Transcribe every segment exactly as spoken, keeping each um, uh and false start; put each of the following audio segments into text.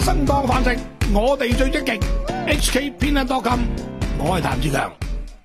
生當飯食，我哋最積極。H K 偏恩多金，我係譚志強。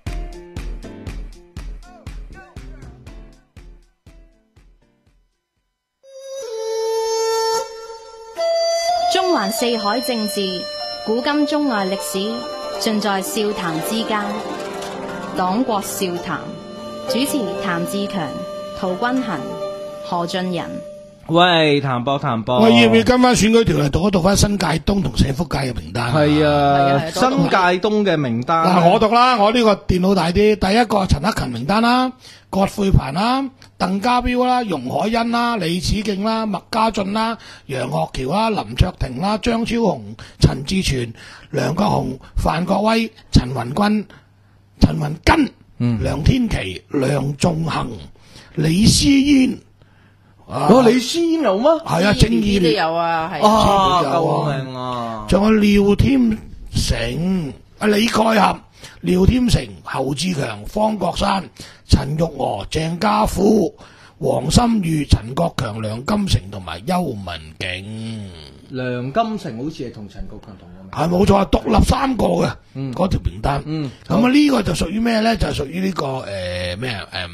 中環四海政治，古今中外歷史，盡在笑談之間。黨國笑談，主持譚志強、陶君行、何俊仁。 喂，譚博譚博， 喂，要唔要跟翻選舉條例讀一讀翻新界東同社福界嘅名單？ 係啊， 係新界東嘅名單。 嗱，我讀啦，我呢個電腦大啲。第一個陳克勤名單啦，葛珮帆啦，鄧家彪啦，容海恩啦，李梓敬啦，麥家俊啦，楊岳橋啦，林卓廷啦，張超雄、陳志全、梁國雄、范國威、陳雲君、陳雲根、 嗯、 梁天琦、梁仲恒、李思嫣。 哦，李思嫣有咩？ 係啊，正義都有啊，係啊， 有救啊命啊！ 仲有廖添成、阿李蓋合、廖添成、侯志強、方國珊、陳玉娥、鄭家富、黃心裕、陳國強、梁金成同埋邱文景。 梁金成好似係同陳國強同個名， 係冇錯，獨立三個嘅嗯嗰條名單。 嗯， 咁啊呢個就屬於咩咧？就係屬於呢個誒咩啊誒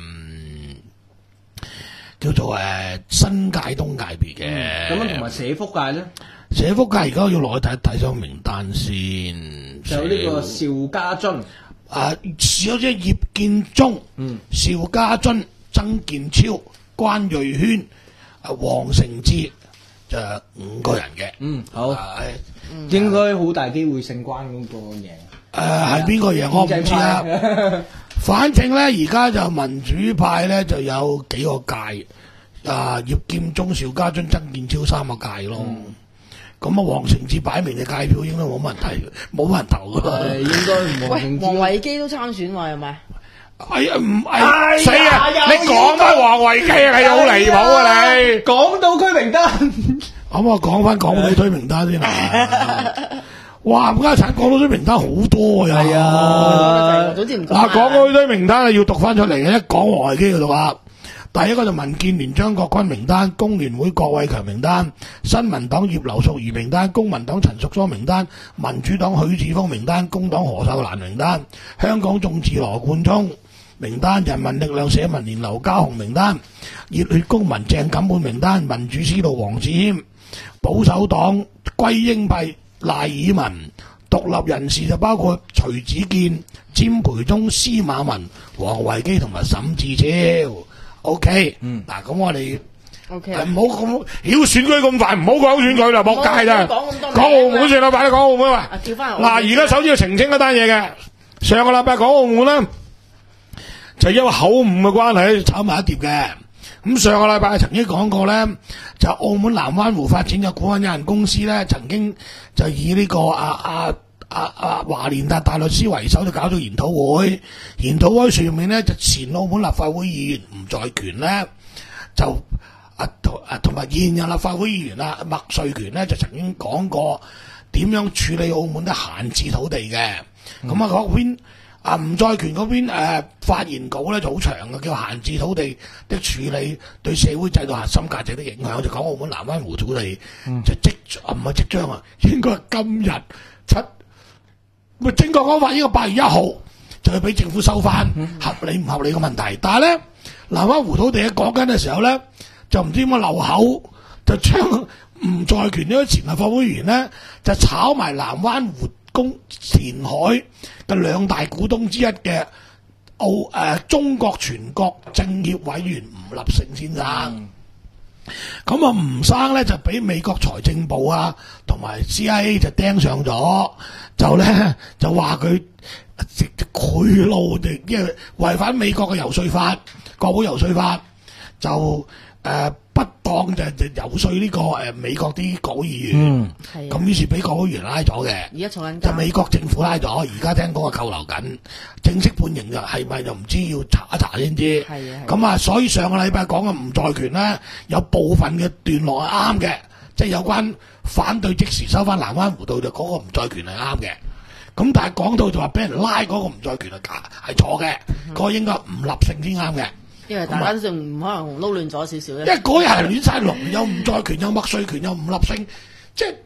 叫做誒新界東界別嘅。 咁樣同埋社福界咧， 社福界而家要落去睇睇張名單先。 就有呢個邵家臻。 啊，有隻葉建忠、 嗯、 邵家臻、曾健超、關瑞軒、啊黃成智，就五個人嘅。 嗯，好， 啊應該好大機會姓關嗰個贏。 誒係邊個贏我唔知啊。反正咧，而家就民主派咧就有幾個界，啊葉建忠、邵家臻、曾健超三個界咯。咁啊，黃成智擺明嘅界票應該冇乜人睇，冇乜人投噶。 誒，應該唔黃喂， 成智黃維基都參選喎，係咪？ 哎呀，唔係死啊！你講翻黃維基係好離譜啊！你港島區名單。 咁我講翻港島區名單先啦。哇！冚家產港島區名單好多呀。 係啊， 總之唔講嗱，港島區名單啊要讀翻出嚟嘅，一講黃維基就讀啦。第一個就民建聯張國軍名單，工聯會郭偉強名單，新民黨葉劉淑儀名單，公民黨陳淑莊名單，民主黨許智峰名單，工黨何秀蘭名單，香港眾志羅冠聰名單，人民力量社民連劉家雄名單，熱血公民鄭錦滿名單，民主思路黃志謙，保守黨歸英派賴以文，獨立人士就包括徐子健、詹培忠、司馬文、黃維基同埋沈志超。O K， 嗯，嗱咁我哋 O K， 唔好咁，妖選舉咁快，唔好講選舉啦，仆街啦， 講咁多講澳門算啦，快啲講澳門啊！ 跳翻嗱，而家首先要澄清一單嘢嘅，上個禮拜講澳門咧，就因為口誤嘅關係炒埋一碟嘅。咁上個禮拜曾經講過咧，就澳門南灣湖發展嘅股份有限公司咧，曾經就以呢、這個啊啊。啊啊！華連達大律師為首就搞咗研討會，研討會上面咧就前澳門立法會議員吳在權咧就啊同啊同埋現任立法會議員啊麥瑞權咧就曾經講過點樣處理澳門嘅閒置土地嘅。咁、嗯、啊嗰邊啊吳在權嗰邊誒、呃、發言稿咧就好長嘅，叫閒置土地的處理對社會制度核心價值的影響，就講澳門南灣湖土地、嗯、就即唔係即將啊，應該係今日七。咪正確講法，呢個八月一號就要俾政府收翻，合理唔合理嘅問題。但係咧，南灣湖土地喺講緊嘅時候咧，就唔知點解漏口，就將吳在權呢個前立法會議員咧，就炒埋南灣湖公填海嘅兩大股東之一嘅澳誒、呃、中國全國政協委員吳立成先生。嗯咁啊，吳生咧就俾美國財政部啊，同埋 C I A 就盯上咗，就咧就話佢賄賂，因為違反美國嘅遊說法，國會遊說法，就誒、呃、不當就就遊說呢個誒美國啲國會議員，咁、嗯、於是俾國會議員拉咗嘅， 而家坐緊監， 就美國政府拉咗，而家聽講啊扣留緊，正式判刑就係咪就唔知，要查一查先知。咁啊，所以上個禮拜講嘅吳在權咧，有部分嘅段落係啱嘅，即係有關反對即時收翻南灣湖道就嗰個吳在權係啱嘅。咁但係講到就話俾人拉嗰個吳在權係假係錯嘅，嗰、嗯、個應該吳立勝先啱嘅。 因為大家都仲可能撈亂咗少少咧。 因為嗰日係亂晒龍，有吳在權，有麥瑞權，有吳立勝，即係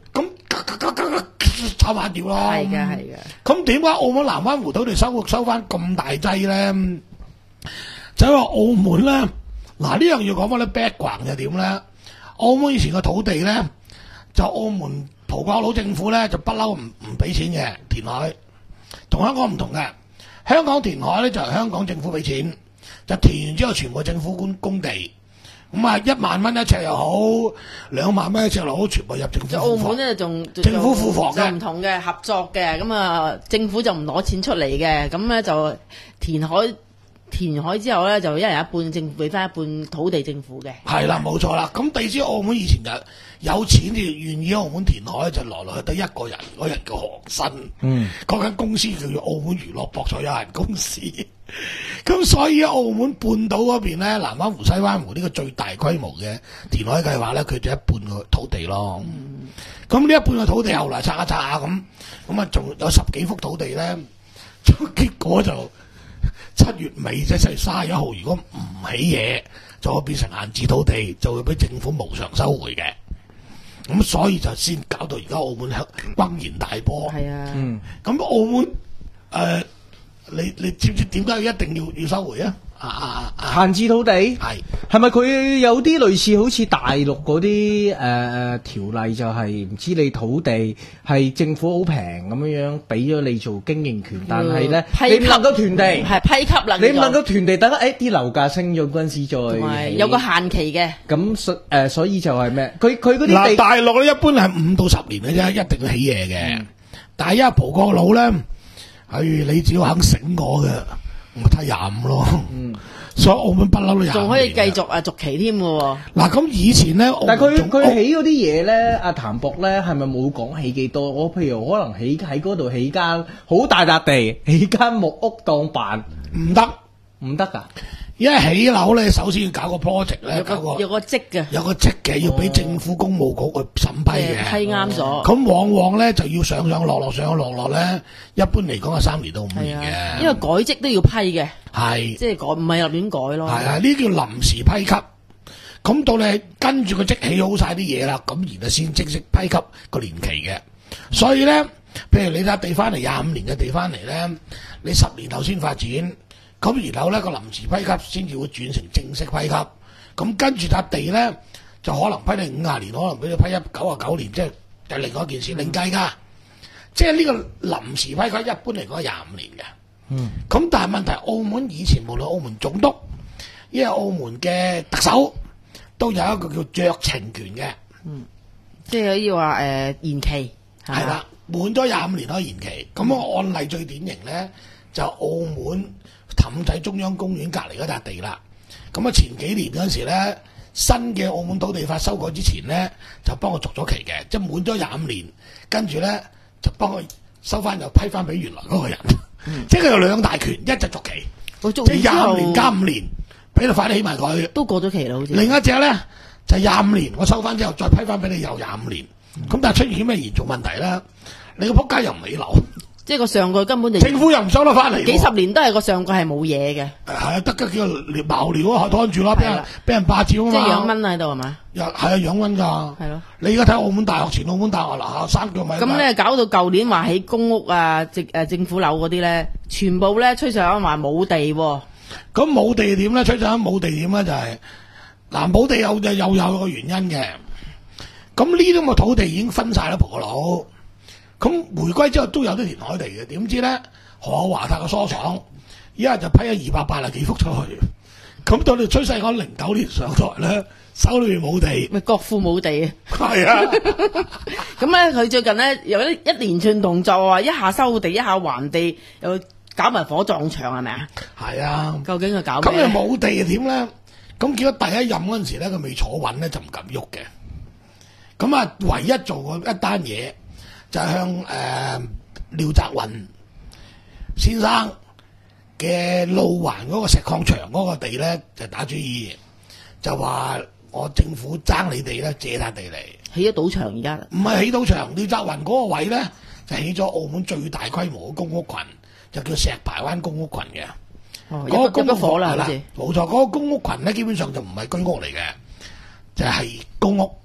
咁炒反調咯。 係嘅係嘅。 咁點解澳門南灣湖土地收收翻咁大劑咧？就係話澳門咧，嗱呢樣要講翻啲 background 就點咧？澳門以前嘅土地咧，就澳門葡國佬政府咧就不嬲唔唔俾錢嘅填海，同香港唔同嘅。香港填海咧就係香港政府俾錢，就填完之後全部政府供供地。咁啊，一萬蚊一尺又好，兩萬蚊一尺又好，全部入政府庫房。 澳門咧仲政府庫房嘅就唔同嘅合作嘅，咁啊政府就唔攞錢出嚟嘅，咁咧就填海填海之後咧就一人一半，政府俾翻一半土地政府嘅。 係啦，冇錯啦。咁地知澳門以前就有錢就願意喺澳門填海，就來來去得一個人，嗰人叫韓新。嗯，嗰間公司叫做澳門娛樂博彩有限公司。咁所以澳門半島嗰邊咧，南灣湖、西灣湖呢個最大規模嘅填海計劃咧，佢就一半個土地咯。咁呢、嗯、一半嘅土地後來拆一拆下咁，咁啊仲有十幾幅土地咧，結果就七月尾即係七月三十一號，如果唔起嘢，就會變成閒置土地，就會俾政府無償收回嘅。咁所以就先搞到而家澳門轟然大波。係啊，嗯，咁澳門誒。呃你你知唔知點解一定要要收回啊？啊啊啊！ 閒置土地係係咪佢有啲類似好似大陸嗰啲誒誒條例，就係唔知你土地係政府好平咁樣樣俾咗你做經營權，但係咧你唔能夠囤地， 係批給啦， 你唔能夠囤地，等誒啲樓價升咗嗰陣時再有個限期嘅。咁所誒所以就係咩？佢佢嗰啲嗱地大陸咧一般係五到十年嘅啫，一定要起嘢嘅。嗯、但係因為葡國佬咧。係你只要肯醒我嘅，我睇廿五咯。嗯，所以澳門不嬲都廿五。 仲可以繼續啊續期添嘅喎。 嗱咁以前咧， 但係佢佢起嗰啲嘢咧，阿譚博咧係咪冇講起幾多？我譬如可能起喺嗰度起間好大笪地，起間木屋當辦， 唔得唔得㗎。 因為起樓咧，首先要搞個 project 咧，搞個有個職嘅， 有個職嘅，要俾政府工務局去審批嘅， 批啱咗。 咁往往咧就要上上落落，上上落落咧，一般嚟講係三年到五年嘅。 因為改職都要批嘅，係係即係改，唔係立亂改咯。 係啊，呢叫臨時批給。咁到你跟住個職起好晒啲嘢啦，咁然後先正式批給個年期嘅。所以咧，譬如你笪地翻嚟廿五年嘅地翻嚟咧，你十年後先發展。咁然後咧個臨時批給先至會轉成正式批給，咁跟住笪地咧就可能批你五十年，可能俾你批一九十九年，即係就另外一件事另計㗎。即係呢個臨時批給一般嚟講係廿五年嘅。嗯。咁但係問題，澳門以前無論澳門總督，因為澳門嘅特首都有一個叫酌情權嘅。 嗯。即係可以話誒延期。 係啦，滿咗廿五年可以延期。咁個案例最典型咧就澳門氹仔中央公園隔離嗰笪地啦，咁啊前幾年嗰陣時咧，新嘅澳門土地法修改之前咧，就幫我續咗期嘅，即係滿咗廿五年，跟住咧就幫佢收翻又批翻俾原來嗰個人，嗯、即係佢有兩大權，一就續期，即係廿五年加五年，俾你快啲起埋佢。都過咗期啦，好似。另一隻咧就係廿五年，我收翻之後再批翻俾你又廿五年，咁、嗯、但係出現咩嚴重問題咧？你個仆街又唔起樓。即係個上蓋根本就政府又唔收得翻嚟，幾十年都係個上蓋係冇嘢嘅。係啊，得嘅叫茅寮啊，拖住啦，俾人俾人霸佔啊嘛。即係養蚊喺度係嘛？又係啊，養蚊㗎。係咯。你而家睇澳門大學前澳門大學嗱三腳米。咁咧搞到舊年話起公屋啊，政誒政府樓嗰啲咧，全部咧吹上話冇地喎。咁冇地點咧？吹上冇地點咧就係嗱冇地有又又有個原因嘅。咁呢啲咁嘅土地已經分晒啦，葡國佬。咁回歸之後都有啲填海地嘅，點知咧何華泰個疏廠，依家就批咗二百八十幾幅出去，咁到你崔世安零九年上台咧，手裏面冇地，咪國庫冇地啊，係啊，咁咧佢最近咧有一一連串動作啊，一下收地，一下還地，又搞埋火葬場係咪啊？係啊，究竟佢搞咩？咁你冇地係點咧？咁結果第一任嗰陣時咧，佢未坐穩咧就唔敢喐嘅，咁啊唯一做過一單嘢。就係向誒、呃、廖澤雲先生嘅路環嗰個石礦場嗰個地咧，就打主意，就話我政府爭你哋咧借笪地嚟起咗賭場而家，唔係起賭場，廖澤雲嗰個位咧就起咗澳門最大規模嘅公屋群，就叫石排灣公屋群嘅。哦，嗰個公屋火啦，冇錯，嗰、嗰個公屋群咧基本上就唔係居屋嚟嘅，就係、係、公屋。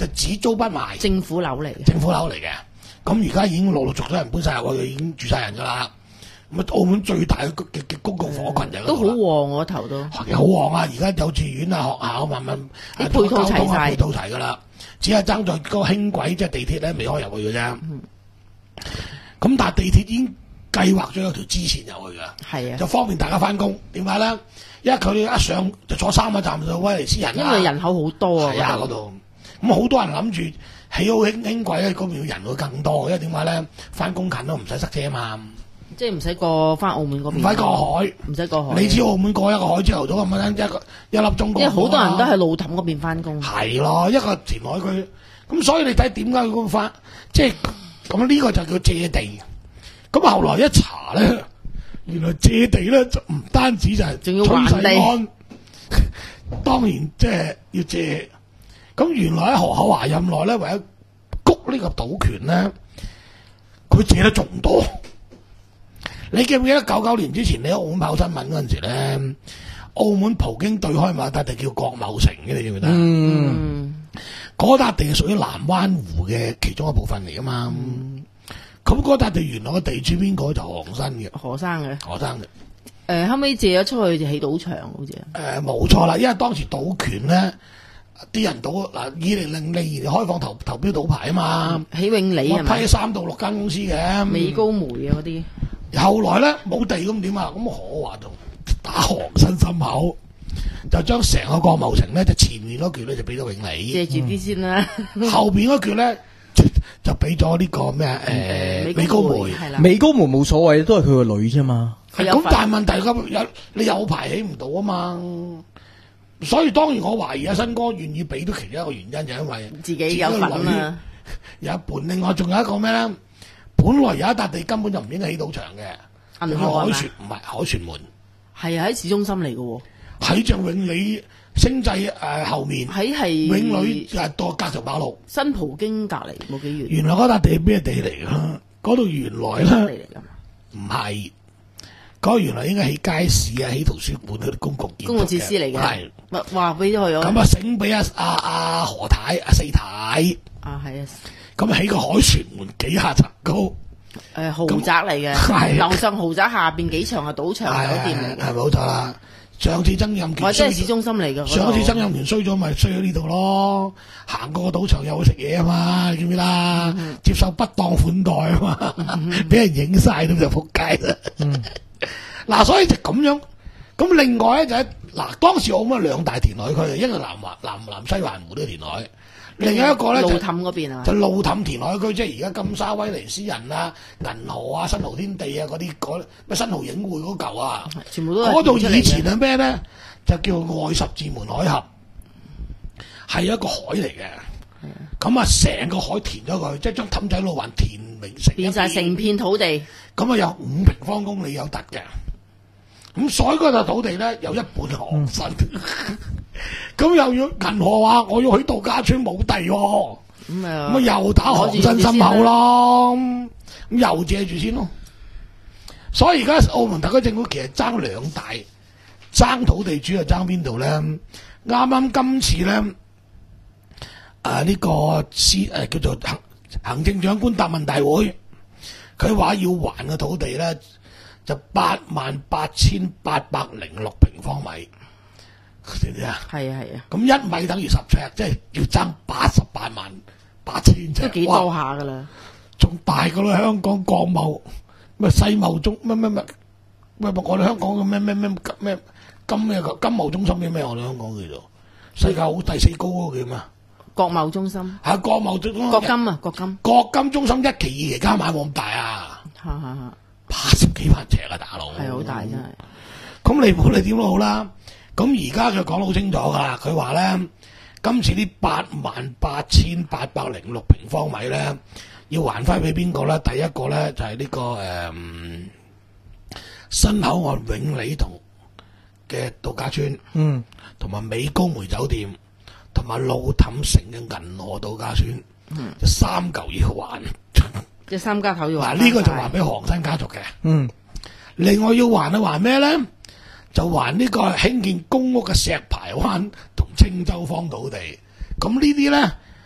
就只租不賣， 政府樓嚟嘅， 政府樓嚟嘅。咁而家已經陸陸續續人搬晒入去，已經住晒人噶啦。咁啊，澳門最大嘅嘅嘅公共房屋群就係嗰都好度啦。 旺我頭都。 好旺啊！而家幼稚園啊、學校慢慢啲配套齊晒配套齊噶啦，只係爭在嗰個輕軌即係地鐵咧未開入去嘅啫。咁、嗯、但係地鐵已經計劃咗有條支線入去㗎， 係啊， 就方便大家翻工。點解咧？因為佢哋一上就坐三個站就威尼斯人啦。 因為人口好多啊， 係啊嗰度。咁好多人諗住起好輕輕軌咧，嗰邊人會更多，因為點解咧？翻工近都唔使塞車啊嘛。 即係唔使過翻澳門嗰邊， 唔使過海， 唔使過海。 你知澳門過一個海朝頭早咁樣一個一粒鐘過。 因為好多人都喺路氹嗰邊翻工。 係咯，一個填海區，咁所以你睇點解佢咁翻？即係咁呢個就叫借地。咁後來一查咧，原來借地咧就唔單止就係仲要還地， 安當然即係要借。咁原來喺何厚華任內咧，為咗谷呢個賭權咧，佢借得仲多。你記唔記得九九年之前你喺澳門跑新聞嗰陣時咧，澳門葡京對開某笪地叫國貿城嘅，你記唔記得？ 嗯， 嗰笪地係屬於南灣湖嘅其中一部分嚟噶嘛。咁嗰笪地原來個地主邊個就何生嘅， 何生嘅， 何生嘅。 誒、呃、後尾借咗出去就起賭場好似。 誒冇錯啦，因為當時賭權咧，啲人賭嗱，二零零零年開放投投標賭牌啊嘛， 起永利係咪？ 批三到六間公司嘅， 美高梅啊嗰啲。 後來咧冇地咁點啊？咁何華就打韓新心口，就將成個國貿城咧，就前面嗰橛咧就俾咗永利， 借住啲先啦。 後邊嗰橛咧就就俾咗呢個咩啊？誒美高梅， 係啦， 美高梅冇所謂，都係佢個女啫嘛。 咁但係問題咁有你有排起唔到啊嘛，所以當然我懷疑阿新哥願意俾到其中一個原因就因為自己有份啊， 有一半。另外仲有一個咩咧？本來有一笪地根本就唔應該起賭場嘅， 銀河海船唔係海船門， 係啊喺市中心嚟嘅喎， 喺像永利星際誒後面， 喺係永利誒多隔條馬路， 新葡京隔離冇幾遠。 原來嗰笪地係咩地嚟㗎？嗰度原來咧唔係，嗰原來應該起街市啊、起圖書館嗰啲公共建築公共設施嚟嘅，係話俾咗佢咗。 咁啊，醒俾阿阿阿何太、阿四太啊，係啊。 咁起個海船門幾下層高，誒、 呃、豪宅嚟嘅，樓上豪宅下邊幾場係賭場酒店嚟嘅， 係冇錯啦。上次曾蔭權， 或者係市中心嚟嘅。 上次曾蔭權衰咗，咪衰喺呢度咯。行過個賭場又去食嘢啊嘛，你記唔記得？嗯、接受不當款待啊嘛，俾、嗯、人影晒咁就仆街啦。嗱、嗯，所以就咁樣。咁另外咧就係嗱，當時澳門兩大填海區，一個南環南南西環湖都填海。另一個咧就路氹嗰邊啊， 就路氹填海區，即係而家金沙威尼斯人啊、銀河啊、新濠天地啊嗰啲，嗰咩新濠影匯嗰嚿啊， 全部都嗰度以前係咩咧？就叫外十字門海峽，係一個海嚟嘅。咁啊，成個海填咗佢，即係將氹仔路環填明成變晒成片土地。 咁啊，有五平方公里有得嘅。咁所以嗰笪土地咧有一半係航新。咁又要銀河話我要去度假村冇地喎、哦，咁啊、嗯、又打韓新心口咯，咁又借住先咯。所以而家澳門特區政府其實爭兩大，爭土地主要爭邊度咧？啱啱今次咧，啊呢、這個司誒叫做行行政長官答問大會，佢話要還嘅土地咧就八萬八千八百零六平方米。知唔知啊？係啊係啊， 咁一米等於十尺，即係要爭八十八萬八千尺， 都幾多下噶啦， 仲大過啦香港國貿咩世貿中咩咩咩咩我哋香港嘅咩咩咩咩金咩金貿中心咩咩我哋香港叫做世界好第四高嗰個叫咩？ 國貿中心係國貿中心， 國金啊國金， 國金中心一期二期加埋冇咁大啊， 嚇嚇嚇， 八十幾萬尺啊大佬， 係好大真係。 咁你冇你點都好啦。咁而家佢講得好清楚㗎啦，佢話咧今次呢八萬八千八百零六平方米咧，要還翻俾邊個咧？第一個咧就係、是、呢、這個誒、嗯、新口岸永利同嘅度假村，嗯，同埋美高梅酒店，同埋路氹城嘅銀河度假村，嗯，就三嚿要還， 即三家頭要還。 嗱呢個就還俾韓新家族嘅，嗯，另外要還啊還咩咧？就還呢個興建公屋嘅石排灣同青洲坊土地，咁呢啲咧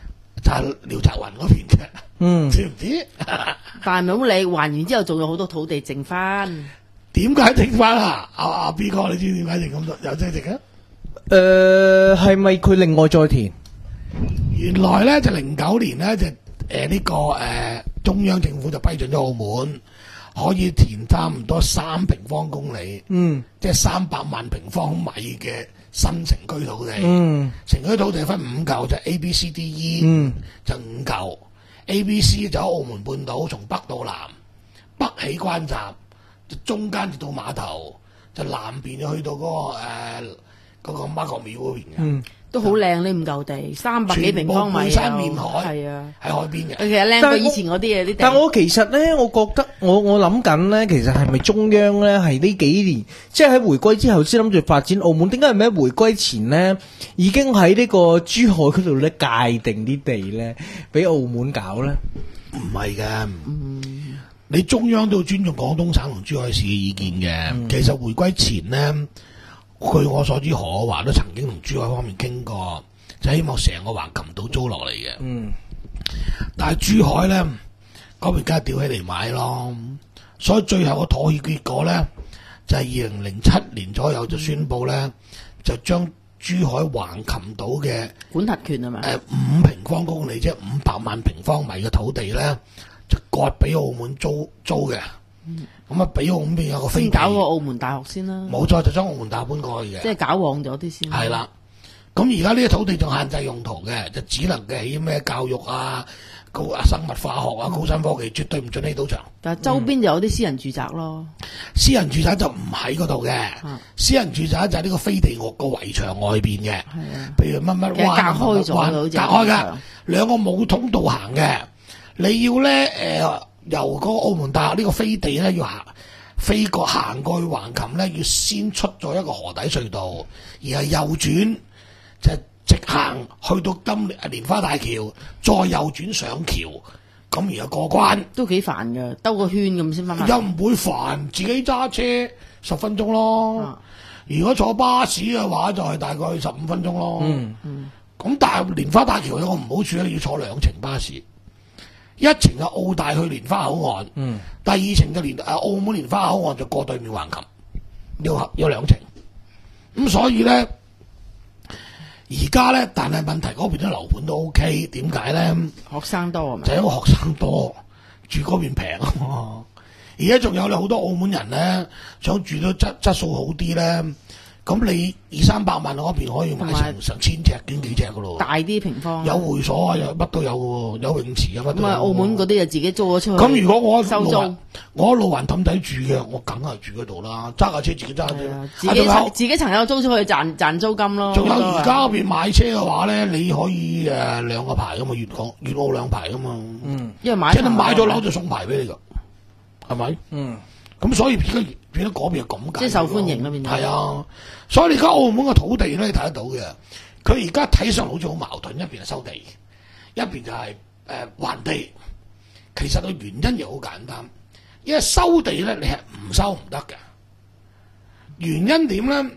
就係廖澤雲嗰邊嘅， 嗯， 知唔知？ 但係唔好理，還完之後仲有好多土地剩翻。 點解剩翻啊？阿阿 B 哥，你知唔知點解剩咁多有即係剩啊？ 誒係咪佢另外再填？ 原來咧就零九年咧就誒呢、呃這個誒、呃、中央政府就批准咗澳門可以填差唔多三平方公里， 嗯， 即係三百萬平方米嘅新城區土地。 嗯， 城區土地分五嚿，就 A、B、C、D、E， 嗯， 就五嚿。A、B、C 就喺澳門半島，從北到南，北起關閘，就中間就到碼頭，就南邊就去到嗰、那個誒嗰、呃那個媽閣廟嗰邊嘅。 嗯， 都好靚呢五嚿地，三百幾平方米， 背山面海， 係啊， 喺海邊嘅。 其實靚過以前嗰啲嘢啲地。 但我其實咧，我覺得我我諗緊咧，其實係咪中央咧係呢幾年，即係喺回歸之後先諗住發展澳門？點解係咪喺回歸前咧已經喺呢個珠海嗰度咧界定啲地咧，俾澳門搞咧？ 唔係嘅，嗯，你中央都要尊重廣東省同珠海市嘅意見嘅。嗯、其實回歸前呢，據我所知，何華都曾經同珠海方面傾過，就希望成個橫琴島租落嚟嘅。嗯，但係珠海呢，嗰邊梗係吊起嚟買咯，所以最後個妥協結果呢，就係二零零七年左右就宣布呢，就將珠海橫琴島嘅管轄權係嘛？ 誒五平方公里，即係五百萬平方米嘅土地咧，就割俾澳門租租嘅。咁啊，俾澳門邊有個飛地， 先搞個澳門大學先啦。 冇錯，就將澳門大學搬過去嘅。 即係搞旺咗啲先。 係啦。咁而家呢啲土地仲限制用途嘅，就只能嘅起咩教育啊、高啊生物化學啊、高新科技，絕對唔准起賭場。 但係周邊就有啲私人住宅咯。 私人住宅就唔喺嗰度嘅，啊、私人住宅就喺呢個飛地個圍牆外邊嘅。係啊，譬如乜乜灣， 隔開咗， 隔開㗎，兩個冇通道行嘅。你要咧誒、呃、由個澳門大學呢個飛地咧要行飛過行過去橫琴咧，要先出咗一個河底隧道，而係右轉。就直行去到金蓮花大橋，再右轉上橋，咁然後過關都幾煩㗎，兜個圈咁先翻返。 又唔會煩，自己揸車十分鐘咯。啊、如果坐巴士嘅話，就係、是、大概十五分鐘咯。嗯嗯。咁但係蓮花大橋有個唔好處咧，要坐兩程巴士，一程嘅澳大去蓮花口岸，嗯，第二程嘅蓮誒澳門蓮花口岸就過對面橫琴，要有兩程。咁所以咧。而家咧，但係問題嗰邊啲樓盤都 O K，點解咧？ 學生多啊嘛， 就因為學生多，住嗰邊平啊嘛。而家仲有咧好多澳門人咧，想住到質質素好啲咧，咁你二三百萬嗰邊可以買成成千尺、幾幾尺噶咯。 大啲平方， 有會所啊，有乜都有喎，有泳池啊，乜都有。 咁啊，澳門嗰啲就自己租咗出去。 咁如果我收租， 我喺路環氹仔住嘅，我梗係住嗰度啦，揸架車自己揸車。 自己自己層樓租出去賺賺租金咯。 仲有而家嗰邊買車嘅話咧，你可以誒兩個牌噶嘛，粵港粵澳兩牌噶嘛。嗯， 因為買即係你買咗樓就送牌俾你噶，係咪？嗯。咁所以變咗變咗嗰邊係咁解， 即係受歡迎啦，變咗。係啊，所以你而家澳門嘅土地咧，你睇得到嘅。佢而家睇上好似好矛盾，一邊係收地，一邊就係誒還地。其實個原因又好簡單，因為收地咧，你係唔收唔得嘅。原因點咧？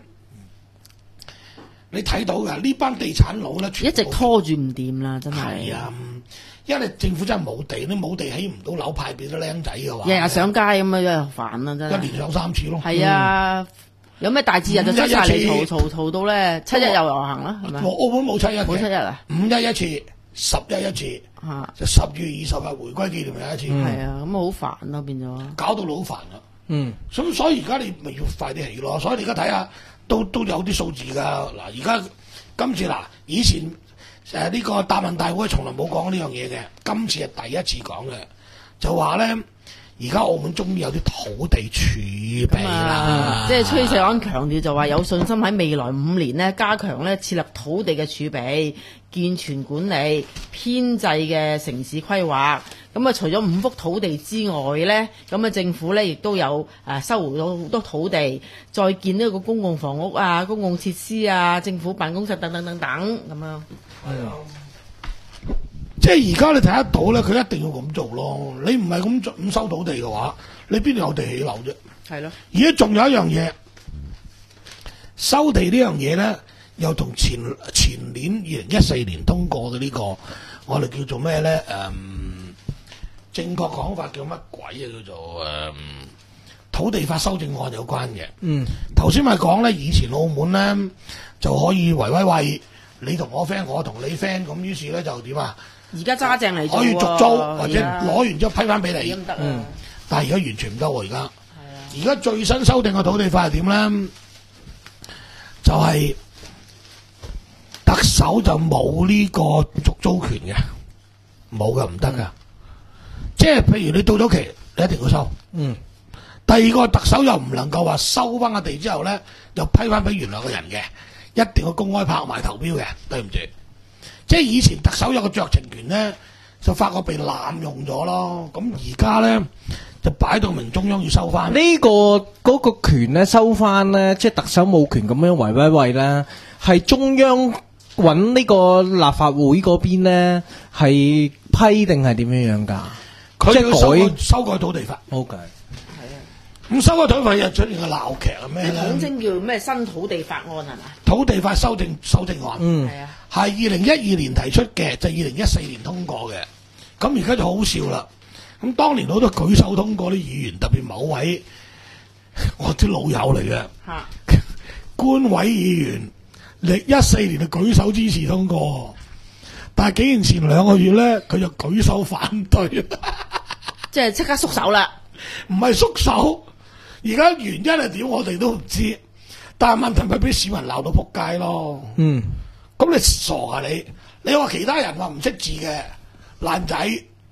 你睇到嘅呢班地產佬咧， 一直拖住唔掂啦，真係。 係啊。因為政府真係冇地，你冇地起唔到樓派俾啲僆仔嘅話， 日日上街咁啊，真係煩啊，真係。 一年上三次咯。係啊，有咩大節日就出晒嚟嘈嘈嘈到咧，七一又遊行啦，係咪？ 澳門冇七一嘅， 冇七一啊？ 五一一次，十一一次，嚇，就十月二十日回歸紀念日一次。 係啊，咁好煩咯，變咗。 搞到你好煩啊！嗯，咁所以而家你咪要快啲起咯。所以你而家睇下，都都有啲數字㗎。嗱，而家今次嗱，以前。誒呢、呃這個答問大會從來冇講呢樣嘢嘅，今次係第一次講嘅，就話咧，而家澳門終於有啲土地儲備啦。 即係崔世安強調就話有信心喺未來五年呢，加強咧設立土地嘅儲備、健全管理、編制嘅城市規劃。咁啊，除咗五幅土地之外咧，咁啊政府咧亦都有誒收回咗好多土地，再建呢個公共房屋啊、公共設施啊、政府辦公室等等等等咁樣。係啊， 即係而家你睇得到咧，佢一定要咁做咯。你唔係咁咁收土地嘅話，你邊度有地起樓啫？係咯。而家仲有一樣嘢，收地呢樣嘢咧，又同前前年二零一四年通過嘅呢個我哋叫做咩咧？誒、嗯，正確講法叫乜鬼啊？叫做誒、嗯、土地法修正案有關嘅。 嗯， 頭先咪講咧，以前澳門咧就可以圍威喂，你同我 friend， 我同你 friend， 咁於是咧就點啊？ 而家揸正嚟做喎， 可以續租或者而家攞完之後批翻俾你。 咁得啊嗯但係而家完全唔得喎，而家。而家最新修訂嘅土地法係點咧？就係、是、特首就冇呢個續租權嘅，冇嘅，唔得噶。即係譬如你到咗期，你一定要收。 嗯。 第二個特首又唔能夠話收翻個地之後咧，又批翻俾原來嘅人嘅，一定要公開拍賣投標嘅。對唔住，即係以前特首有個酌情權咧，就發覺被濫用咗咯。咁而家咧。就擺到明中央要收翻呢、這個嗰、那個權咧收翻咧，即係特首冇權咁樣圍威喂咧，係中央揾呢個立法會嗰邊咧係批定係點樣樣㗎？ 佢要修改即係改修改土地法。 O K。 係啊， 咁修改土地法又出現個鬧劇係咩咧？ 統稱叫咩新土地法案係嘛？ 土地法修正修正案， 嗯， 係啊， 係二零一二年提出嘅，就二零一四年通過嘅。咁而家就好笑啦。咁當年好多舉手通過啲議員，特別某位我啲老友嚟嘅嚇官委議員，歷一四年就舉手支持通過，但係幾年前兩個月咧，佢就舉手反對， 即係即刻縮手啦。 唔係縮手，而家原因係點我哋都唔知，但係問題咪俾市民鬧到仆街咯。 嗯， 咁你傻啊你？你話其他人話唔識字嘅爛仔。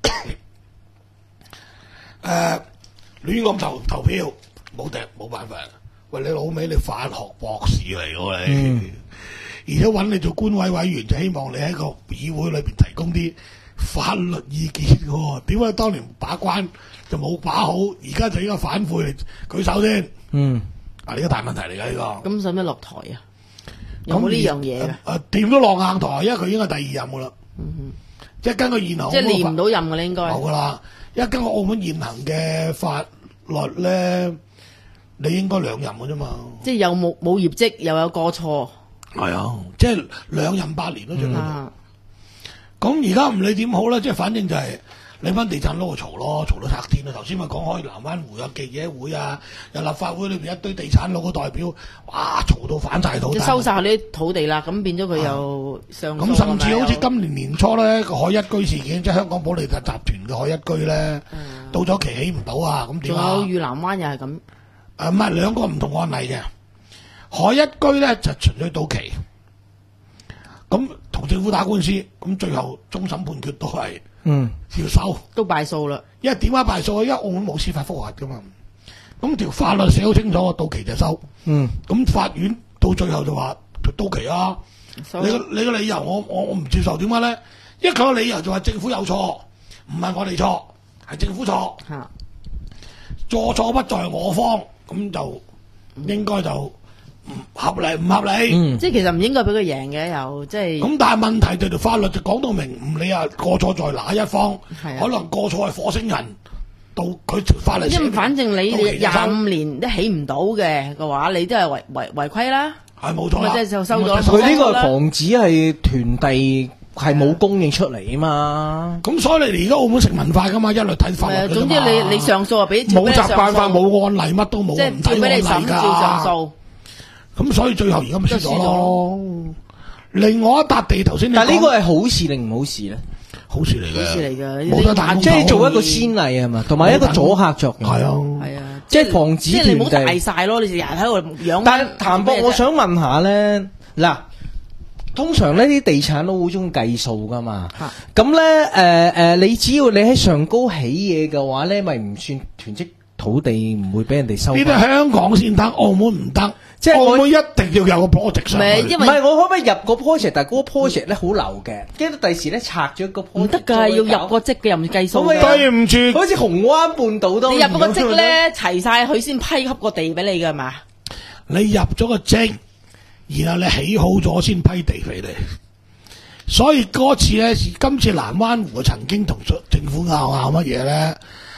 誒亂咁投投票冇定冇辦法，喂你老味你法學博士嚟喎你， 嗯、 而且揾你做官委委員就希望你喺個議會裏邊提供啲法律意見喎，點解當年把關就冇把好，而家就應該反悔嚟舉手先？ 嗯， 啊呢個大問題嚟㗎呢個。 咁使唔使落台啊？有冇呢樣嘢㗎？ 誒掂都落硬台，因為佢已經係第二任㗎啦。 嗯即係根據現行即係練唔到任㗎啦，應該冇㗎啦。因為根據澳門現行嘅法律咧，你應該兩任㗎啫嘛。 即係有冇冇業績，又有過錯。 係啊，即係兩任八年都最多。 啊咁而家唔理點好啦，即係反正就係你班地產佬就嘈咯，嘈到拆天啊！頭先咪講開南灣湖有記者會啊，有立法會裏邊一堆地產佬嘅代表，哇嘈到反晒肚。 即係收晒佢啲土地啦，咁變咗佢又上訴。 咁甚至好似係咪今年年初咧個海一居事件，即係香港保利達集團嘅海一居咧， 嗯到咗期起唔到啊！咁點啊？ 仲有裕南灣又係咁。 誒唔係兩個唔同案例嘅，海一居咧就純粹到期，咁同政府打官司，咁最後終審判決都係嗯要收。 都敗訴啦。 因為點解敗訴啊？因為澳門冇司法覆核噶嘛，咁條法律寫好清楚，到期就收。 嗯， 咁法院到最後就話到期啊！ 收你個你個理由我我我唔接受，點解咧？因為佢個理由就話政府有錯，唔係我哋錯，係政府錯， 嚇錯錯不在我方，咁就應該就唔合理唔合理。 嗯， 即係其實唔應該俾佢贏嘅，又即係。 咁但係問題就條法律就講到明，唔理啊過錯在哪一方， 係啊可能過錯係火星人，到佢條法律寫明因為反正你到期就收廿五年都起唔到嘅嘅話，你都係違違違規啦。 係冇錯啦， 咪即係就收咗咁佢呢個防止係囤地係冇供應出嚟啊嘛。 咁所以你而家澳門成文化噶嘛，一律睇法律誒， 㗎啫嘛總之你你上訴啊，俾冇習慣法， 冇冇案例，乜都冇， 即係唔睇照俾你審， 案例照上㗎。 訴。 咁所以最後而家咪輸咗就輸咗咯。另外一笪地頭先你講， 但係呢個係好事定唔好事咧？ 好事嚟嘅， 好事嚟㗎冇得彈你即係做一個先例係嘛，同埋一個阻嚇作用。 係啊， 係啊， 即係防止即係你唔好囤地大晒咯，你成日喺度養。 但係譚博，我想問下咧，嗱，通常呢啲地產都好中意計數噶嘛。 嚇咁咧，誒誒，你只要你喺上高起嘢嘅話咧，咪唔算囤積土地，唔會俾人哋收呢翻。 啲香港先得，澳門唔得。 即係我澳門一定要有個 project 上去。 唔係因為唔係，我可唔可以入個 project？但係嗰個 project 咧好流嘅，跟住第時咧拆咗個 project 唔得㗎，要入個職嘅，又唔計數可唔可以嘅。 對唔住， 好似紅灣半島都你入嗰個職咧，齊晒佢先批給個地俾你㗎嘛？ 你入咗個證，然後你起好咗先批地俾你。所以嗰次咧，今次南灣湖曾經同政府拗拗乜嘢咧，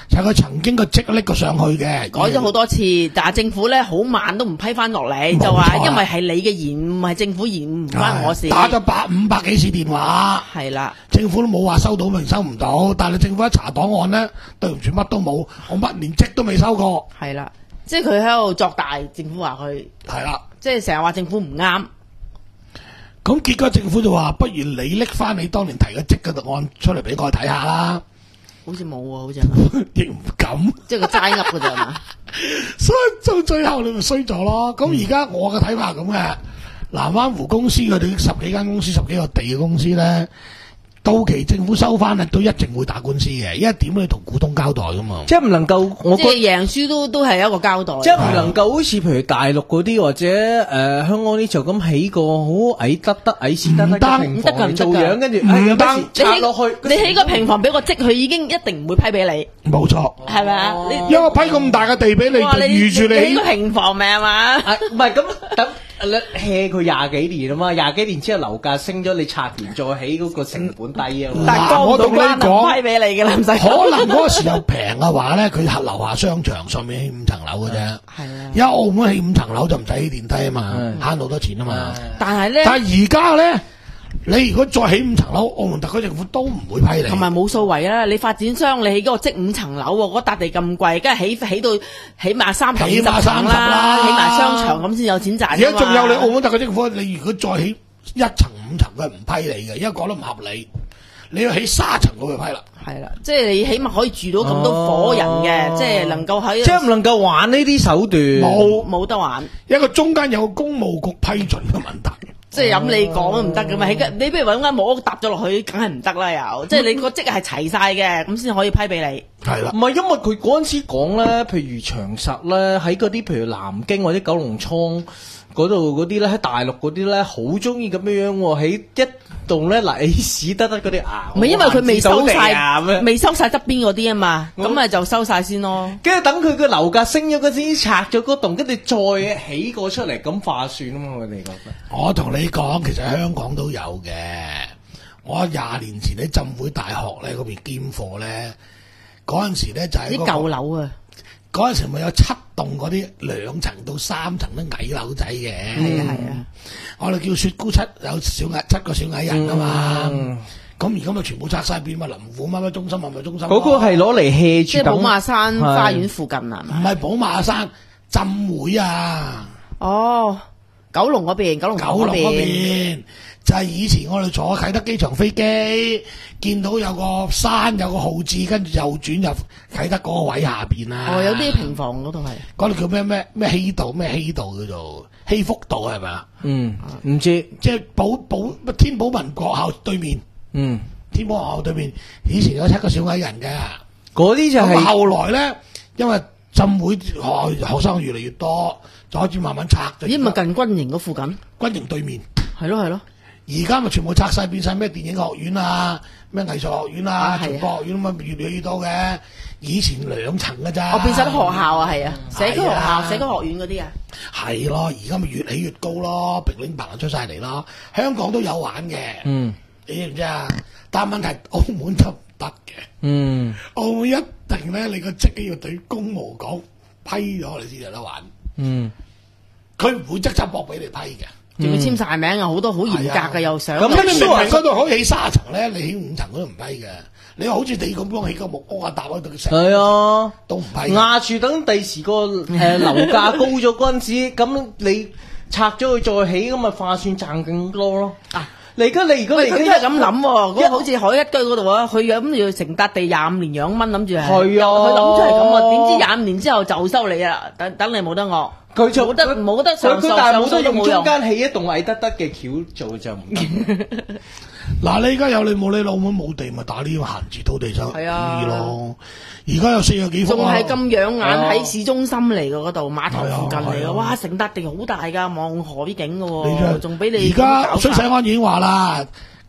就係佢曾經個職拎過上去嘅， 改咗好多次，但係政府咧好慢都唔批翻落嚟，就話因為係你嘅延誤，唔係政府延誤，唔關我事。 打咗百五百幾次電話， 係啦， 政府都冇話收到明收唔到，但係政府一查檔案咧，對唔住乜都冇，我乜連職都未收過。 係啦，即係佢喺度作大，政府話佢係啦， 即係成日話政府唔啱。 咁結果政府就話，不如你拎翻你當年提嘅職嘅案出嚟俾我睇下啦。 好似冇喎，好似亦唔敢， 即係佢齋噏㗎咋嘛？ 所以到最後你咪衰咗咯。咁而家我嘅睇法係咁嘅，南灣湖公司佢哋十幾間公司、十幾個地嘅公司咧，到期政府收翻咧，都一定會打官司嘅，因為點你同股東交代噶嘛。 即係唔能夠，我即係贏輸都都係一個交代。 即係唔能夠好似譬如大陸嗰啲或者誒、呃、香港啲就咁起個好矮得得矮屎得得嘅平房嚟做樣，跟住唔得拆落去。 你起個平房俾個職，佢已經一定唔會批俾你。 冇錯， 係咪啊？ 因為我批咁大嘅地俾你，就預住你起個平房咪係嘛？ 唔係咁等。hea 佢廿幾年啊嘛，廿幾年之後樓價升咗，你拆完再起嗰個成本低啊嘛。 但係我同你講， 批俾你嘅啦，唔使。 可能嗰個時候平嘅話咧，佢喺樓下商場上面起五層樓嘅啫。係啊，因為澳門起五層樓就唔使起電梯啊嘛，慳好多錢啊嘛。 但係咧， 但係而家咧。你如果再起五層樓，澳門特區政府都唔會批你。 同埋冇數為啦，你發展商你起嗰個即五層樓喎，嗰笪地咁貴，梗係起起到起碼三十起碼三十啦， 起埋商場咁先有錢賺。 而家仲有你澳門特區政府，你如果再起一層五層，佢係唔批你嘅，因為講得唔合理。你要起三層，佢就批啦。 係啦，即係你起碼可以住到咁多伙人嘅，哦、即係能夠喺即係唔能夠玩呢啲手段， 冇冇得玩。 一個中間有個公務局批准嘅問題。 即係咁你講都唔得噶嘛？起間你不如揾間木屋搭咗落去，梗係唔得啦又。即係你個職係齊晒嘅，咁先可以批俾你。 係啦， 唔係因為佢嗰陣時講咧，譬如長實咧喺嗰啲譬如南京或者九龍倉嗰度嗰啲咧，喺大陸嗰啲咧，好中意咁樣樣喎，喺一棟咧嗱，起屎得得嗰啲啊， 唔係因為佢未收晒，未收晒側邊嗰啲啊嘛，咁咪就收晒先咯。 跟住等佢個樓價升咗嗰陣，拆咗嗰棟，跟住再起過出嚟，咁化算啊嘛，我哋覺得。 我同你講，其實香港都有嘅。我廿年前喺浸會大學咧嗰邊兼課咧，嗰陣時咧就係、是、啲、 那個、舊樓啊。 嗰陣時咪有七棟嗰啲兩層到三層嘅矮樓仔嘅， 係啊係啊， 我哋叫雪姑七，有小矮七個小矮人啊嘛，咁而家咪全部拆晒變乜林湖乜乜中心乜乜中心， 嗰個係攞嚟 hea 住， 即係寶馬山花園附近啊， 唔係寶馬山浸會啊， 哦，九龍嗰邊，九龍九龍嗰邊。就係以前我哋坐啟德機場飛機，見到有個山有個號字，跟住右轉入啟德嗰個位下邊啊。 哦，有啲平房嗰度係。嗰度叫咩咩咩希道咩希道叫做希福道係咪啊？ 嗯，唔知即係寶寶天寶民國校對面。嗯，天寶學校對面以前有七個小矮人嘅， 嗰啲就係、是。 後來咧，因為浸會學學生越嚟越多，就開始慢慢拆。 咦？咪近軍營嗰附近？ 軍營對面。 係咯係咯。 而家咪全部拆晒，變晒咩電影學院啊，咩藝術學院啊，傳播學院咁啊，越嚟越多嘅。以前兩層嘅咋， 我變晒啲學校啊，係啊，社區學校、社區學院嗰啲啊。 係咯，而家咪越起越高咯，平頂白出晒嚟咯。香港都有玩嘅，嗯，你知唔知啊？但係問題澳門就唔得嘅，嗯，澳門一定咧，你個職要對公務講批咗你先有得玩，嗯，佢唔會即刻駁俾你批嘅。 仲要簽晒名啊！好多好嚴格嘅又想咁，你明明嗰度可以起三層咧，你起五層都唔批嘅。你好似你咁樣起個木屋啊，搭喺度成，係啊，都唔批。 壓住等第時個誒樓價高咗嗰陣時，咁你拆咗佢再起，咁咪化算賺更多咯。啊！你而家你如果你而家咁諗，嗰個好似海一居嗰度啊，佢咁要成笪地廿五年養蚊，諗住係， 係啊， 佢諗出係咁啊，點知廿五年之後就收你啦，等等你冇得惡。 佢就冇得冇得上訴， 但係冇得用中間起一棟矮得得嘅橋做就唔得。 嗱，你而家有你冇你澳門冇地，咪打呢個閒置土地收益咯。而家有四十幾幅， 仲係咁養眼喺市中心嚟嘅嗰度，碼頭附近嚟嘅，哇！成笪地好大㗎，望河啲景嘅喎，仲俾你。 而家水世安已經話啦，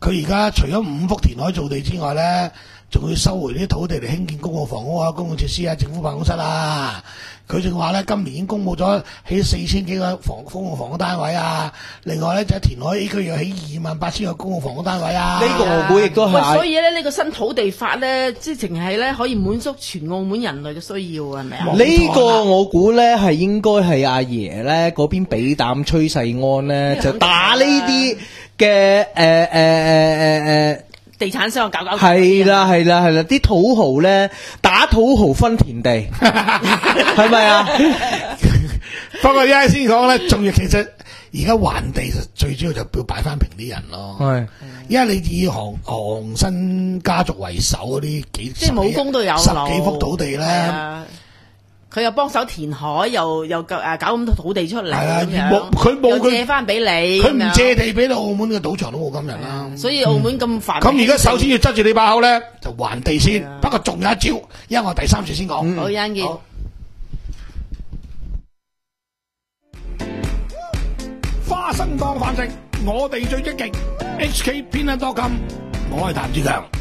佢而家除咗五幅填海造地之外咧，仲要收回啲土地嚟興建公共房屋啊、公共設施啊、政府辦公室啊。佢仲話咧，今年已經公佈咗起四千幾個房公共房屋單位啊。另外咧，就喺填海 A 區要起二萬八千個公共房屋單位啊。 呢個我估亦都喂， 係。 所以咧，呢個新土地法咧，即係淨係咧可以滿足全澳門人類嘅需要啊，係咪啊？ 呢個我估咧係應該係阿爺咧嗰邊俾膽崔世安咧，就打呢啲嘅誒誒誒誒誒。 地產商搞搞係啦係啦係啦，啲土豪咧打土豪分田地，係咪啊？ 不過而家先講咧，仲要其實而家還地最主要就要擺翻平啲人咯。係，因為你以韓韓新家族為首嗰啲幾即係武功都有十幾幅土地咧。 佢又幫手填海，又又誒搞咁多土地出嚟， 係啊， 咁樣冇佢冇佢借翻俾你， 佢唔借地俾你，澳門嘅賭場都冇今日啦。 所以澳門咁繁榮。 咁而家首先要執住你把口咧，就還地先。不過仲有一招，因為我第三次先講。 好，欣健。 花生當飯食，我哋最積極。H K 偏得多金，我係譚志強。